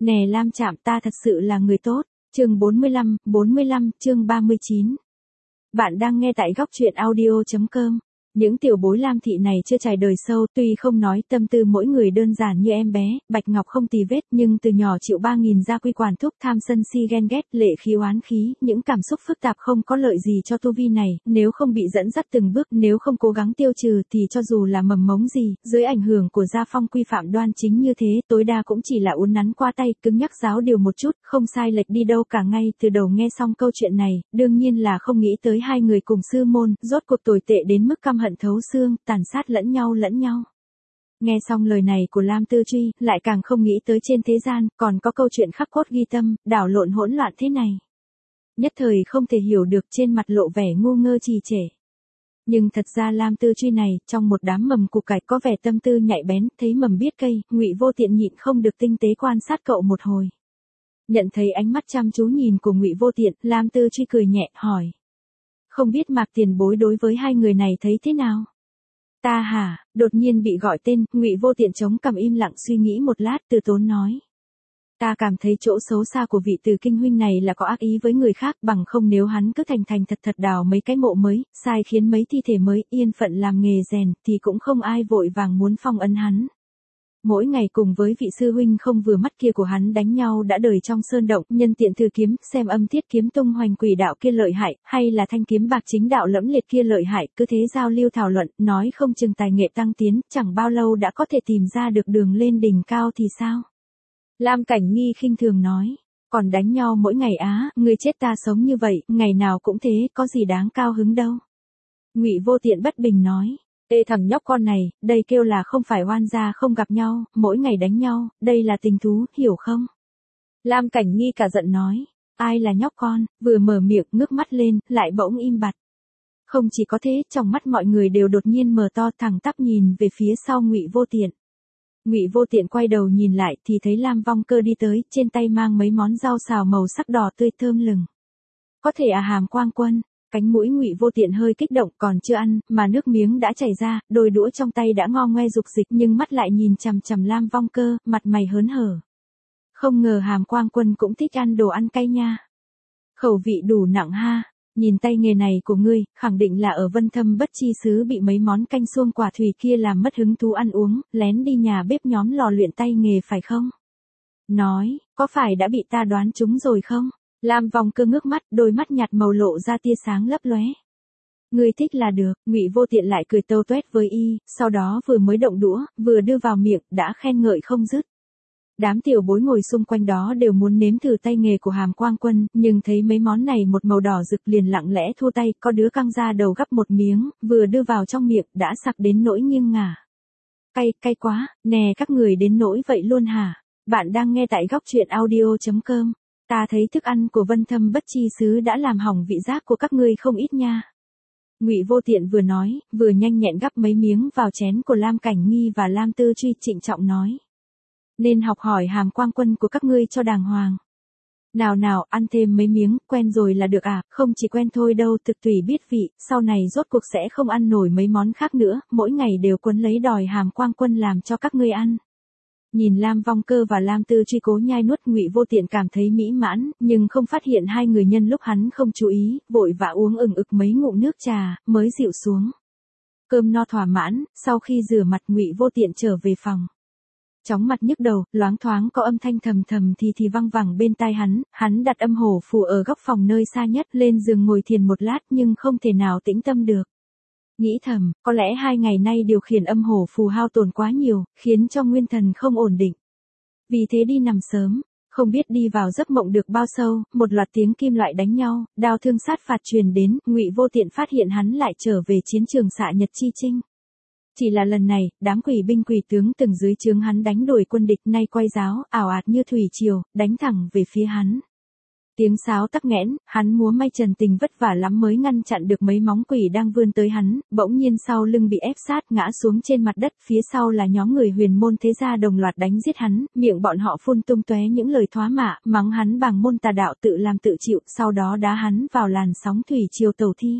Nè Lam Trạm, ta thật sự là người tốt. Chương 45, chương 39. Bạn đang nghe tại góc truyện audio.com. Những tiểu bối Lam thị này chưa trải đời sâu, tuy không nói tâm tư mỗi người đơn giản như em bé, Bạch Ngọc không tì vết, nhưng từ nhỏ chịu 3.000 gia quy quản thúc, tham sân si ghen ghét, lệ khí oán khí, những cảm xúc phức tạp không có lợi gì cho tu vi này, nếu không bị dẫn dắt từng bước, nếu không cố gắng tiêu trừ thì cho dù là mầm mống gì, dưới ảnh hưởng của gia phong quy phạm đoan chính như thế, tối đa cũng chỉ là uốn nắn qua tay, cứng nhắc giáo điều một chút, không sai lệch đi đâu cả. Ngay từ đầu nghe xong câu chuyện này, đương nhiên là không nghĩ tới hai người cùng sư môn, rốt cuộc tồi tệ đến mức căm hận thấu xương, tàn sát lẫn nhau. Nghe xong lời này của Lam Tư Truy, lại càng không nghĩ tới trên thế gian, còn có câu chuyện khắc cốt ghi tâm, đảo lộn hỗn loạn thế này. Nhất thời không thể hiểu được, trên mặt lộ vẻ ngu ngơ trì trệ. Nhưng thật ra Lam Tư Truy này, trong một đám mầm củ cải có vẻ tâm tư nhạy bén, thấy mầm biết cây, Ngụy Vô Tiện nhịn không được tinh tế quan sát cậu một hồi. Nhận thấy ánh mắt chăm chú nhìn của Ngụy Vô Tiện, Lam Tư Truy cười nhẹ, hỏi. Không biết Mạc tiền bối đối với hai người này thấy thế nào? Ta hả? Đột nhiên bị gọi tên, Ngụy Vô Tiện chống cằm im lặng suy nghĩ một lát, từ tốn nói. Ta cảm thấy chỗ xấu xa của vị Từ Kinh huynh này là có ác ý với người khác, bằng không nếu hắn cứ thành thật đào mấy cái mộ mới, sai khiến mấy thi thể mới, yên phận làm nghề rèn, thì cũng không ai vội vàng muốn phong ấn hắn. Mỗi ngày cùng với vị sư huynh không vừa mắt kia của hắn đánh nhau đã đời trong sơn động, nhân tiện thử kiếm, xem âm thiết kiếm tung hoành quỷ đạo kia lợi hại, hay là thanh kiếm bạc chính đạo lẫm liệt kia lợi hại, cứ thế giao lưu thảo luận, nói không chừng tài nghệ tăng tiến, chẳng bao lâu đã có thể tìm ra được đường lên đỉnh cao thì sao? Lam Cảnh Nghi khinh thường nói, còn đánh nhau mỗi ngày á, người chết ta sống như vậy, ngày nào cũng thế, có gì đáng cao hứng đâu. Ngụy Vô Tiện bất bình nói. Ê thằng nhóc con này, đây kêu là không phải oan gia không gặp nhau, mỗi ngày đánh nhau, đây là tình thú, hiểu không? Lam Cảnh Nghi cả giận nói, ai là nhóc con, vừa mở miệng ngước mắt lên, lại bỗng im bặt. Không chỉ có thế, trong mắt mọi người đều đột nhiên mở to thẳng tắp nhìn về phía sau Ngụy Vô Tiện. Ngụy Vô Tiện quay đầu nhìn lại thì thấy Lam Vong Cơ đi tới, trên tay mang mấy món rau xào màu sắc đỏ tươi thơm lừng. Có thể Hàm Quang Quân. Cánh mũi Ngụy Vô Tiện hơi kích động, còn chưa ăn, mà nước miếng đã chảy ra, đôi đũa trong tay đã ngo ngoe dục dịch, nhưng mắt lại nhìn chằm chằm Lam Vong Cơ, mặt mày hớn hở. Không ngờ Hàm Quang Quân cũng thích ăn đồ ăn cay nha. Khẩu vị đủ nặng ha, nhìn tay nghề này của ngươi, khẳng định là ở Vân Thâm Bất Chi xứ bị mấy món canh xuông quả thủy kia làm mất hứng thú ăn uống, lén đi nhà bếp nhóm lò luyện tay nghề phải không? Nói, có phải đã bị ta đoán trúng rồi không? Lam Vong Cơ ngước mắt, đôi mắt nhạt màu lộ ra tia sáng lấp lóe. Ngươi thích là được, Ngụy Vô Tiện lại cười tâu tuét với y, sau đó vừa mới động đũa, vừa đưa vào miệng, đã khen ngợi không dứt. Đám tiểu bối ngồi xung quanh đó đều muốn nếm thử tay nghề của Hàm Quang Quân, nhưng thấy mấy món này một màu đỏ rực liền lặng lẽ thua tay, có đứa căng ra đầu gắp một miếng, vừa đưa vào trong miệng, đã sặc đến nỗi nghiêng ngả. Cay quá, nè các người đến nỗi vậy luôn hả? Bạn đang nghe tại góc truyện audio.com. Ta thấy thức ăn của Vân Thâm Bất Chi xứ đã làm hỏng vị giác của các ngươi không ít nha. Ngụy Vô Tiện vừa nói, vừa nhanh nhẹn gắp mấy miếng vào chén của Lam Cảnh Nghi và Lam Tư Truy, trịnh trọng nói. Nên học hỏi Hàm Quang Quân của các ngươi cho đàng hoàng. Nào, ăn thêm mấy miếng, quen rồi là được à, không chỉ quen thôi đâu, thực tùy biết vị, sau này rốt cuộc sẽ không ăn nổi mấy món khác nữa, mỗi ngày đều quấn lấy đòi Hàm Quang Quân làm cho các ngươi ăn. Nhìn Lam Vong Cơ và Lam Tư Truy cố nhai nuốt, Ngụy Vô Tiện cảm thấy mỹ mãn, nhưng không phát hiện hai người nhân lúc hắn không chú ý, vội vã uống ực mấy ngụm nước trà, mới dịu xuống. Cơm no thỏa mãn, sau khi rửa mặt Ngụy Vô Tiện trở về phòng. Chóng mặt nhức đầu, loáng thoáng có âm thanh thầm thì văng vẳng bên tai hắn đặt âm hổ phù ở góc phòng nơi xa nhất, lên giường ngồi thiền một lát nhưng không thể nào tĩnh tâm được. Nghĩ thầm, có lẽ 2 ngày nay điều khiển âm hổ phù hao tổn quá nhiều, khiến cho nguyên thần không ổn định. Vì thế đi nằm sớm, không biết đi vào giấc mộng được bao sâu, một loạt tiếng kim loại đánh nhau, đao thương sát phạt truyền đến, Ngụy Vô Tiện phát hiện hắn lại trở về chiến trường xạ nhật chi chinh. Chỉ là lần này, đám quỷ binh quỷ tướng từng dưới trướng hắn đánh đuổi quân địch nay quay giáo, ảo ạt như thủy triều, đánh thẳng về phía hắn. Tiếng sáo tắc nghẽn, hắn múa may trần tình vất vả lắm mới ngăn chặn được mấy móng quỷ đang vươn tới hắn, bỗng nhiên sau lưng bị ép sát ngã xuống trên mặt đất, phía sau là nhóm người Huyền Môn thế gia đồng loạt đánh giết hắn, miệng bọn họ phun tung tóe những lời thoá mạ, mắng hắn bàng môn tà đạo tự làm tự chịu, sau đó đá hắn vào làn sóng thủy triều tẩu thi.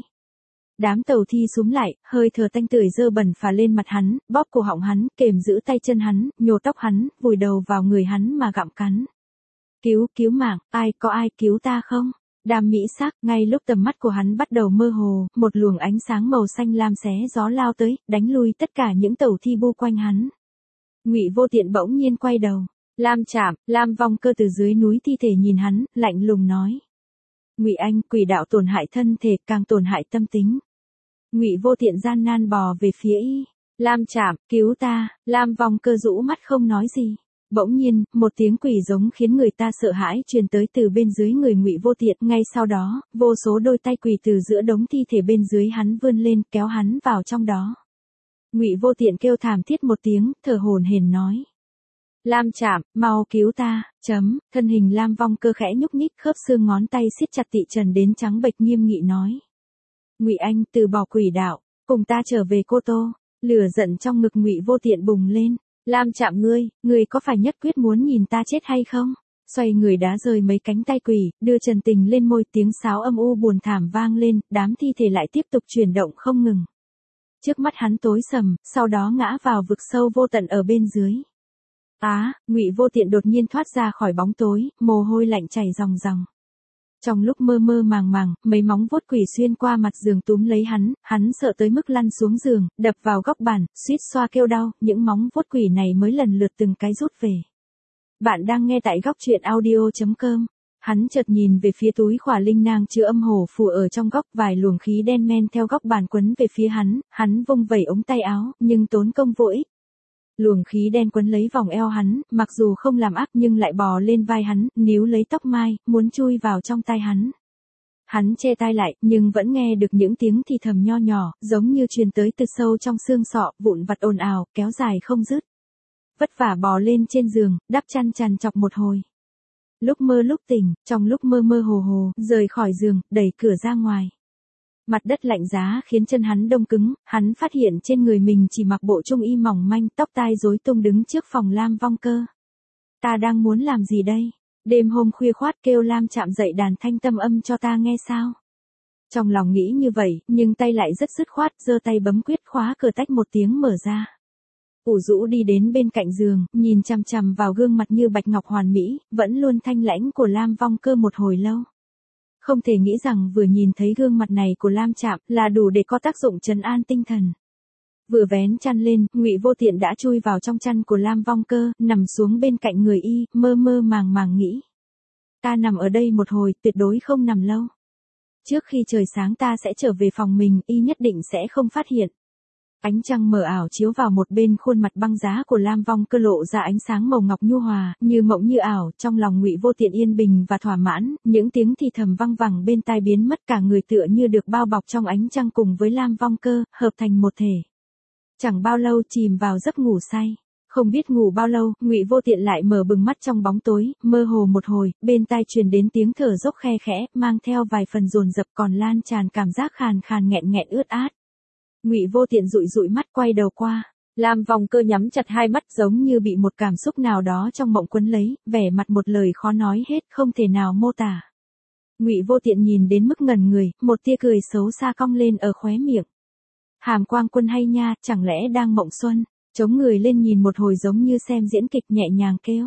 Đám tàu thi xúm lại, hơi thở tanh tưởi dơ bẩn phả lên mặt hắn, bóp cổ họng hắn, kềm giữ tay chân hắn, nhổ tóc hắn, vùi đầu vào người hắn mà gặm cắn. cứu mạng, có ai cứu ta không? Đàm Mỹ Sắc, ngay lúc tầm mắt của hắn bắt đầu mơ hồ, một luồng ánh sáng màu xanh lam xé gió lao tới, đánh lui tất cả những tẩu thi bu quanh hắn. Ngụy Vô Tiện bỗng nhiên quay đầu. Lam Trạm, Lam Vong Cơ từ dưới núi thi thể nhìn hắn, lạnh lùng nói. Ngụy Anh, quỷ đạo tổn hại thân thể, càng tổn hại tâm tính. Ngụy Vô Tiện gian nan bò về phía y. Lam Trạm, cứu ta. Lam Vong Cơ rũ mắt không nói gì. Bỗng nhiên, một tiếng quỷ giống khiến người ta sợ hãi truyền tới từ bên dưới người Ngụy Vô Tiện. Ngay sau đó, vô số đôi tay quỷ từ giữa đống thi thể bên dưới hắn vươn lên, kéo hắn vào trong đó. Ngụy Vô Tiện kêu thảm thiết một tiếng, thở hổn hển nói. Lam Trạm, mau cứu ta. Thân hình Lam Vong Cơ khẽ nhúc nhích, khớp xương ngón tay siết chặt tị trần đến trắng bệch, nghiêm nghị nói. Ngụy Anh, từ bỏ quỷ đạo, cùng ta trở về Cô Tô. Lửa giận trong ngực Ngụy Vô Tiện bùng lên. Lam Trạm, ngươi có phải nhất quyết muốn nhìn ta chết hay không? Xoay người đá rơi mấy cánh tay quỷ, đưa Trần Tình lên môi, tiếng sáo âm u buồn thảm vang lên, đám thi thể lại tiếp tục chuyển động không ngừng. Trước mắt hắn tối sầm, sau đó ngã vào vực sâu vô tận ở bên dưới. Ngụy Vô Tiện đột nhiên thoát ra khỏi bóng tối, mồ hôi lạnh chảy ròng ròng. Trong lúc mơ mơ màng màng, mấy móng vuốt quỷ xuyên qua mặt giường túm lấy hắn sợ tới mức lăn xuống giường, đập vào góc bàn, suýt xoa kêu đau, những móng vuốt quỷ này mới lần lượt từng cái rút về. Bạn đang nghe tại góc truyện audio.com. Hắn chợt nhìn về phía túi khỏa linh nang chứa âm hổ phù ở trong góc, vài luồng khí đen men theo góc bàn quấn về phía hắn vung vẩy ống tay áo, nhưng tốn công vô ích. Luồng khí đen quấn lấy vòng eo hắn, mặc dù không làm ác nhưng lại bò lên vai hắn, níu lấy tóc mai, muốn chui vào trong tai hắn. Hắn che tai lại, nhưng vẫn nghe được những tiếng thì thầm nho nhỏ, giống như truyền tới từ sâu trong xương sọ, vụn vặt ồn ào, kéo dài không dứt. Vất vả bò lên trên giường, đắp chăn trằn trọc một hồi. Lúc mơ lúc tỉnh, trong lúc mơ mơ hồ hồ, rời khỏi giường, đẩy cửa ra ngoài. Mặt đất lạnh giá khiến chân hắn đông cứng, hắn phát hiện trên người mình chỉ mặc bộ trung y mỏng manh, tóc tai rối tung đứng trước phòng Lam Vong Cơ. Ta đang muốn làm gì đây? Đêm hôm khuya khoát kêu Lam Trạm dậy đàn thanh tâm âm cho ta nghe sao? Trong lòng nghĩ như vậy, nhưng tay lại rất dứt khoát, giơ tay bấm quyết khóa cửa, tách một tiếng mở ra. Ủ rũ đi đến bên cạnh giường, nhìn chằm chằm vào gương mặt như bạch ngọc hoàn mỹ, vẫn luôn thanh lãnh của Lam Vong Cơ một hồi lâu. Không thể nghĩ rằng vừa nhìn thấy gương mặt này của Lam Trạm là đủ để có tác dụng trấn an tinh thần. Vừa vén chăn lên, Ngụy Vô Tiện đã chui vào trong chăn của Lam Vong Cơ, nằm xuống bên cạnh người y, mơ mơ màng màng nghĩ. Ta nằm ở đây một hồi, tuyệt đối không nằm lâu. Trước khi trời sáng ta sẽ trở về phòng mình, y nhất định sẽ không phát hiện. Ánh trăng mờ ảo chiếu vào một bên khuôn mặt băng giá của Lam Vong Cơ, lộ ra ánh sáng màu ngọc nhu hòa, như mộng như ảo, trong lòng Ngụy Vô Tiện yên bình và thỏa mãn, những tiếng thì thầm văng vẳng bên tai biến mất, cả người tựa như được bao bọc trong ánh trăng cùng với Lam Vong Cơ, hợp thành một thể. Chẳng bao lâu chìm vào giấc ngủ say. Không biết ngủ bao lâu, Ngụy Vô Tiện lại mở bừng mắt trong bóng tối, mơ hồ một hồi, bên tai truyền đến tiếng thở dốc khe khẽ, mang theo vài phần dồn dập còn lan tràn cảm giác khàn khàn nghẹn nghẹn ướt át. Ngụy Vô Tiện dụi dụi mắt quay đầu qua, Lam Vong Cơ nhắm chặt hai mắt giống như bị một cảm xúc nào đó trong mộng quấn lấy, vẻ mặt một lời khó nói hết, không thể nào mô tả. Ngụy Vô Tiện nhìn đến mức ngẩn người, một tia cười xấu xa cong lên ở khóe miệng. Hàm Quang Quân hay nha, chẳng lẽ đang mộng xuân? Chống người lên nhìn một hồi giống như xem diễn kịch, nhẹ nhàng kêu.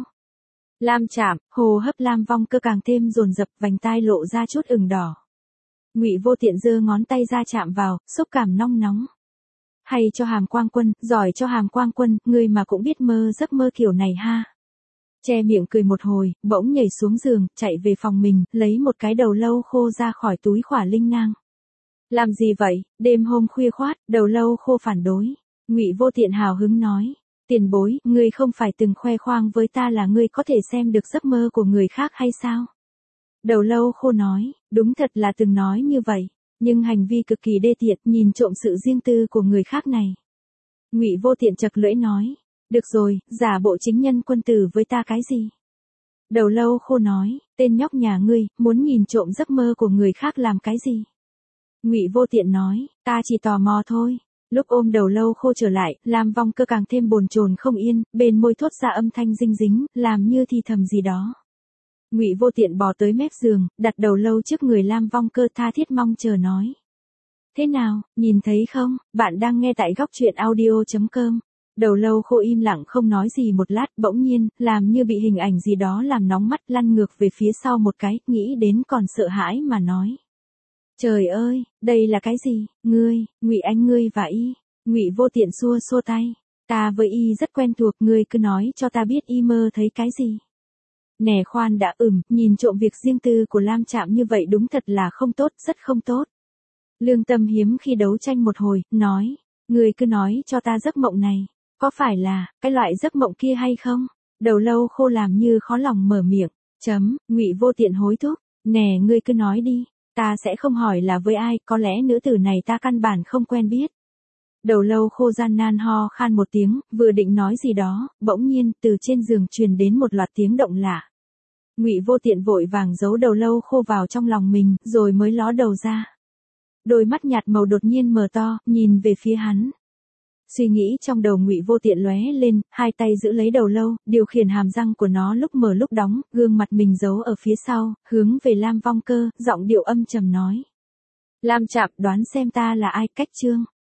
Lam Trạm, hô hấp Lam Vong Cơ càng thêm dồn dập, vành tai lộ ra chút ửng đỏ. Ngụy Vô Tiện giơ ngón tay ra chạm vào, xúc cảm nong nóng. Hay cho Hàm Quang Quân, giỏi cho Hàm Quang Quân, ngươi mà cũng biết mơ giấc mơ kiểu này ha. Che miệng cười một hồi, bỗng nhảy xuống giường, chạy về phòng mình, lấy một cái đầu lâu khô ra khỏi túi khỏa linh nang. Làm gì vậy, đêm hôm khuya khoát, đầu lâu khô phản đối. Ngụy Vô Tiện hào hứng nói, tiền bối, ngươi không phải từng khoe khoang với ta là ngươi có thể xem được giấc mơ của người khác hay sao? Đầu lâu khô nói, đúng thật là từng nói như vậy, nhưng hành vi cực kỳ đê tiện, nhìn trộm sự riêng tư của người khác này. Ngụy Vô Tiện chật lưỡi nói, được rồi, giả bộ chính nhân quân tử với ta cái gì? Đầu lâu khô nói, tên nhóc nhà ngươi, muốn nhìn trộm giấc mơ của người khác làm cái gì? Ngụy Vô Tiện nói, ta chỉ tò mò thôi. Lúc ôm đầu lâu khô trở lại, Lam Vong Cơ càng thêm bồn chồn không yên, bên môi thốt ra âm thanh dinh dính, làm như thì thầm gì đó. Ngụy Vô Tiện bò tới mép giường, đặt đầu lâu trước người Lam Vong Cơ, tha thiết mong chờ nói. Thế nào, nhìn thấy không, bạn đang nghe tại góc truyện audio.com. Đầu lâu khô im lặng không nói gì một lát, bỗng nhiên, làm như bị hình ảnh gì đó làm nóng mắt, lăn ngược về phía sau một cái, nghĩ đến còn sợ hãi mà nói. Trời ơi, đây là cái gì? Ngươi, Ngụy Anh ngươi và y. Ngụy Vô Tiện xua xua tay. Ta với y rất quen thuộc, ngươi cứ nói cho ta biết y mơ thấy cái gì. Nè khoan đã, nhìn trộm việc riêng tư của Lam Trạm như vậy đúng thật là không tốt, rất không tốt. Lương Tâm hiếm khi đấu tranh một hồi, nói, ngươi cứ nói cho ta giấc mộng này, có phải là, cái loại giấc mộng kia hay không? Đầu lâu khô làm như khó lòng mở miệng, Ngụy Vô Tiện hối thúc, nè ngươi cứ nói đi, ta sẽ không hỏi là với ai, có lẽ nữ tử này ta căn bản không quen biết. Đầu lâu khô gian nan ho khan một tiếng, vừa định nói gì đó, bỗng nhiên, từ trên giường truyền đến một loạt tiếng động lạ. Ngụy Vô Tiện vội vàng giấu đầu lâu khô vào trong lòng mình, rồi mới ló đầu ra. Đôi mắt nhạt màu đột nhiên mở to, nhìn về phía hắn. Suy nghĩ trong đầu Ngụy Vô Tiện lóe lên, hai tay giữ lấy đầu lâu, điều khiển hàm răng của nó lúc mở lúc đóng, gương mặt mình giấu ở phía sau, hướng về Lam Vong Cơ, giọng điệu âm trầm nói. Lam Trạm, đoán xem ta là ai, Cách Trương.